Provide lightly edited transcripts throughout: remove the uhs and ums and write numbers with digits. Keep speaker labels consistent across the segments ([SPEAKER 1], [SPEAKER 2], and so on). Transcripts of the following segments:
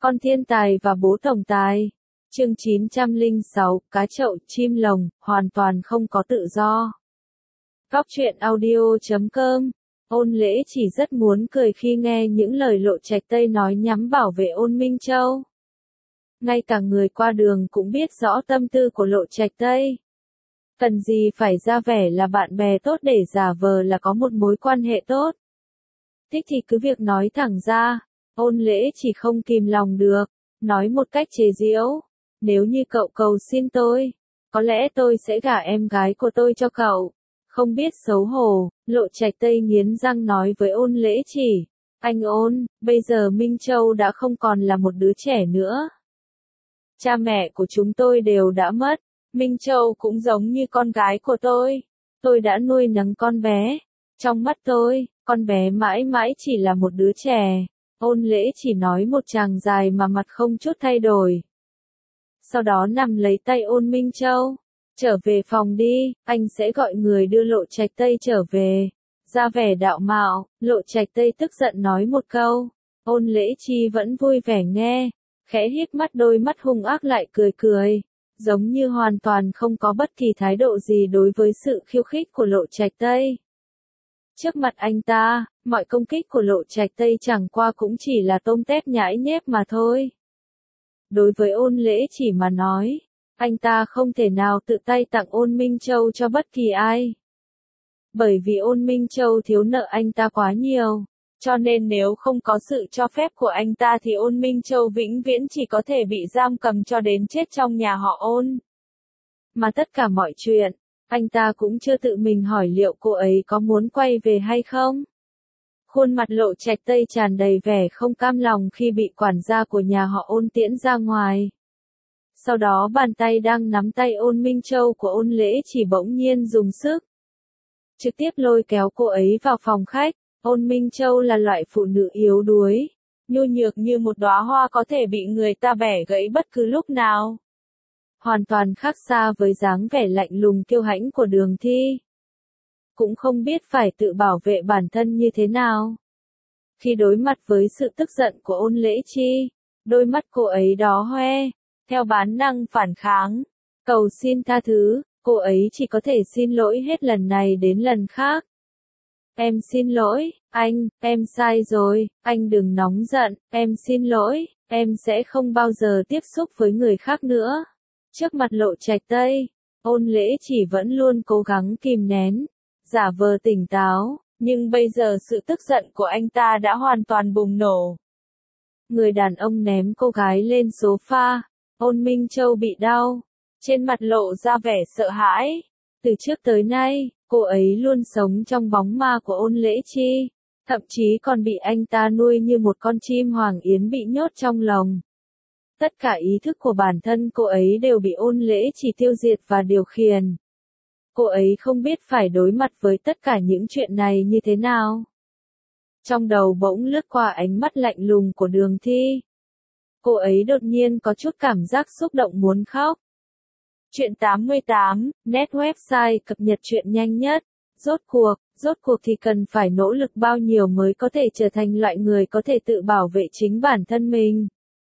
[SPEAKER 1] Con thiên tài và bố tổng tài. Chương 906, cá chậu, chim lồng, hoàn toàn không có tự do. Góc truyện audio.com. Ôn Lễ chỉ rất muốn cười khi nghe những lời Lộ Trạch Tây nói nhắm bảo vệ Ôn Minh Châu. Ngay cả người qua đường cũng biết rõ tâm tư của Lộ Trạch Tây. Cần gì phải ra vẻ là bạn bè tốt để giả vờ là có một mối quan hệ tốt. Thích thì cứ việc nói thẳng ra. Ôn Lễ chỉ không kìm lòng được, nói một cách chế giễu. Nếu như cậu cầu xin tôi, có lẽ tôi sẽ gả em gái của tôi cho cậu. Không biết xấu hổ, Lộ Trạch Tây nghiến răng nói với Ôn Lễ chỉ. Anh Ôn, bây giờ Minh Châu đã không còn là một đứa trẻ nữa. Cha mẹ của chúng tôi đều đã mất. Minh Châu cũng giống như con gái của tôi. Tôi đã nuôi nấng con bé. Trong mắt tôi, con bé mãi mãi chỉ là một đứa trẻ. Ôn Lễ chỉ nói một tràng dài mà mặt không chút thay đổi. Sau đó nằm lấy tay Ôn Minh Châu. Trở về phòng đi, anh sẽ gọi người đưa Lộ Trạch Tây trở về. Ra vẻ đạo mạo, Lộ Trạch Tây tức giận nói một câu. Ôn Lễ Chi vẫn vui vẻ nghe, khẽ híp mắt, đôi mắt hung ác lại cười cười, giống như hoàn toàn không có bất kỳ thái độ gì đối với sự khiêu khích của Lộ Trạch Tây. Trước mặt anh ta, mọi công kích của Lộ Trạch Tây chẳng qua cũng chỉ là tôm tép nhãi nhép mà thôi. Đối với Ôn Lễ chỉ mà nói, anh ta không thể nào tự tay tặng Ôn Minh Châu cho bất kỳ ai. Bởi vì Ôn Minh Châu thiếu nợ anh ta quá nhiều, cho nên nếu không có sự cho phép của anh ta thì Ôn Minh Châu vĩnh viễn chỉ có thể bị giam cầm cho đến chết trong nhà họ Ôn. Mà tất cả mọi chuyện, anh ta cũng chưa tự mình hỏi liệu cô ấy có muốn quay về hay không. Khuôn mặt Lộ Trạch Tây tràn đầy vẻ không cam lòng khi bị quản gia của nhà họ Ôn tiễn ra ngoài. Sau đó bàn tay đang nắm tay Ôn Minh Châu của Ôn Lễ chỉ bỗng nhiên dùng sức. Trực tiếp lôi kéo cô ấy vào phòng khách. Ôn Minh Châu là loại phụ nữ yếu đuối, nhu nhược như một đóa hoa có thể bị người ta bẻ gãy bất cứ lúc nào. Hoàn toàn khác xa với dáng vẻ lạnh lùng kiêu hãnh của Đường Thi. Cũng không biết phải tự bảo vệ bản thân như thế nào. Khi đối mặt với sự tức giận của Ôn Lễ Chi, đôi mắt cô ấy đỏ hoe, theo bản năng phản kháng, cầu xin tha thứ, cô ấy chỉ có thể xin lỗi hết lần này đến lần khác. Em xin lỗi, anh, em sai rồi, anh đừng nóng giận, em xin lỗi, em sẽ không bao giờ tiếp xúc với người khác nữa. Trước mặt Lộ Trạch Tây, Ôn Lễ chỉ vẫn luôn cố gắng kìm nén, giả vờ tỉnh táo, nhưng bây giờ sự tức giận của anh ta đã hoàn toàn bùng nổ. Người đàn ông ném cô gái lên sofa, Ôn Minh Châu bị đau, trên mặt lộ ra vẻ sợ hãi. Từ trước tới nay, cô ấy luôn sống trong bóng ma của Ôn Lễ Chi, thậm chí còn bị anh ta nuôi như một con chim hoàng yến bị nhốt trong lồng. Tất cả ý thức của bản thân cô ấy đều bị Ôn Lễ Chỉ tiêu diệt và điều khiển. Cô ấy không biết phải đối mặt với tất cả những chuyện này như thế nào. Trong đầu bỗng lướt qua ánh mắt lạnh lùng của Đường Thi. Cô ấy đột nhiên có chút cảm giác xúc động muốn khóc. Chuyện 88, net website cập nhật chuyện nhanh nhất. Rốt cuộc thì cần phải nỗ lực bao nhiêu mới có thể trở thành loại người có thể tự bảo vệ chính bản thân mình.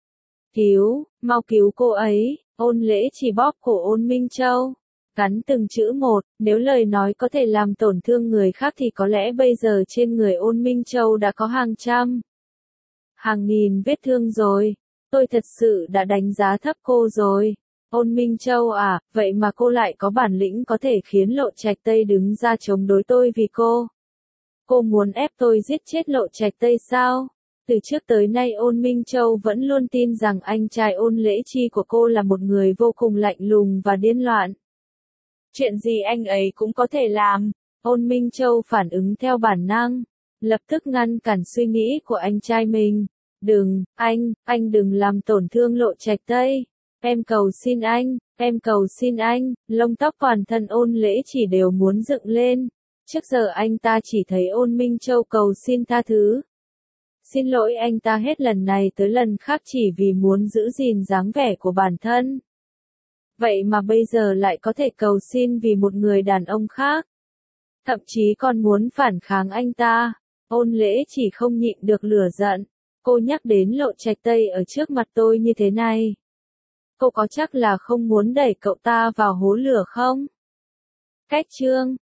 [SPEAKER 1] Mau cứu cô ấy, Ôn Lễ Chỉ bóp cổ Ôn Minh Châu. Cắn từng chữ một, nếu lời nói có thể làm tổn thương người khác thì có lẽ bây giờ trên người Ôn Minh Châu đã có hàng trăm, hàng nghìn vết thương rồi. Tôi thật sự đã đánh giá thấp cô rồi. Ôn Minh Châu à, vậy mà cô lại có bản lĩnh có thể khiến Lộ Trạch Tây đứng ra chống đối tôi vì cô. Cô muốn ép tôi giết chết Lộ Trạch Tây sao? Từ trước tới nay Ôn Minh Châu vẫn luôn tin rằng anh trai Ôn Lễ Chi của cô là một người vô cùng lạnh lùng và điên loạn. Chuyện gì anh ấy cũng có thể làm. Ôn Minh Châu phản ứng theo bản năng, lập tức ngăn cản suy nghĩ của anh trai mình. Đừng, anh đừng làm tổn thương Lộ Trạch Tây. Em cầu xin anh, lông tóc toàn thân Ôn Lễ Chỉ đều muốn dựng lên. Trước giờ anh ta chỉ thấy Ôn Minh Châu cầu xin tha thứ. Xin lỗi anh ta hết lần này tới lần khác chỉ vì muốn giữ gìn dáng vẻ của bản thân. Vậy mà bây giờ lại có thể cầu xin vì một người đàn ông khác. Thậm chí còn muốn phản kháng anh ta. Ôn Lễ Chỉ không nhịn được lửa giận. cô nhắc đến Lộ Trạch Tây ở trước mặt tôi như thế này. Cô có chắc là không muốn đẩy cậu ta vào hố lửa không? Cách chương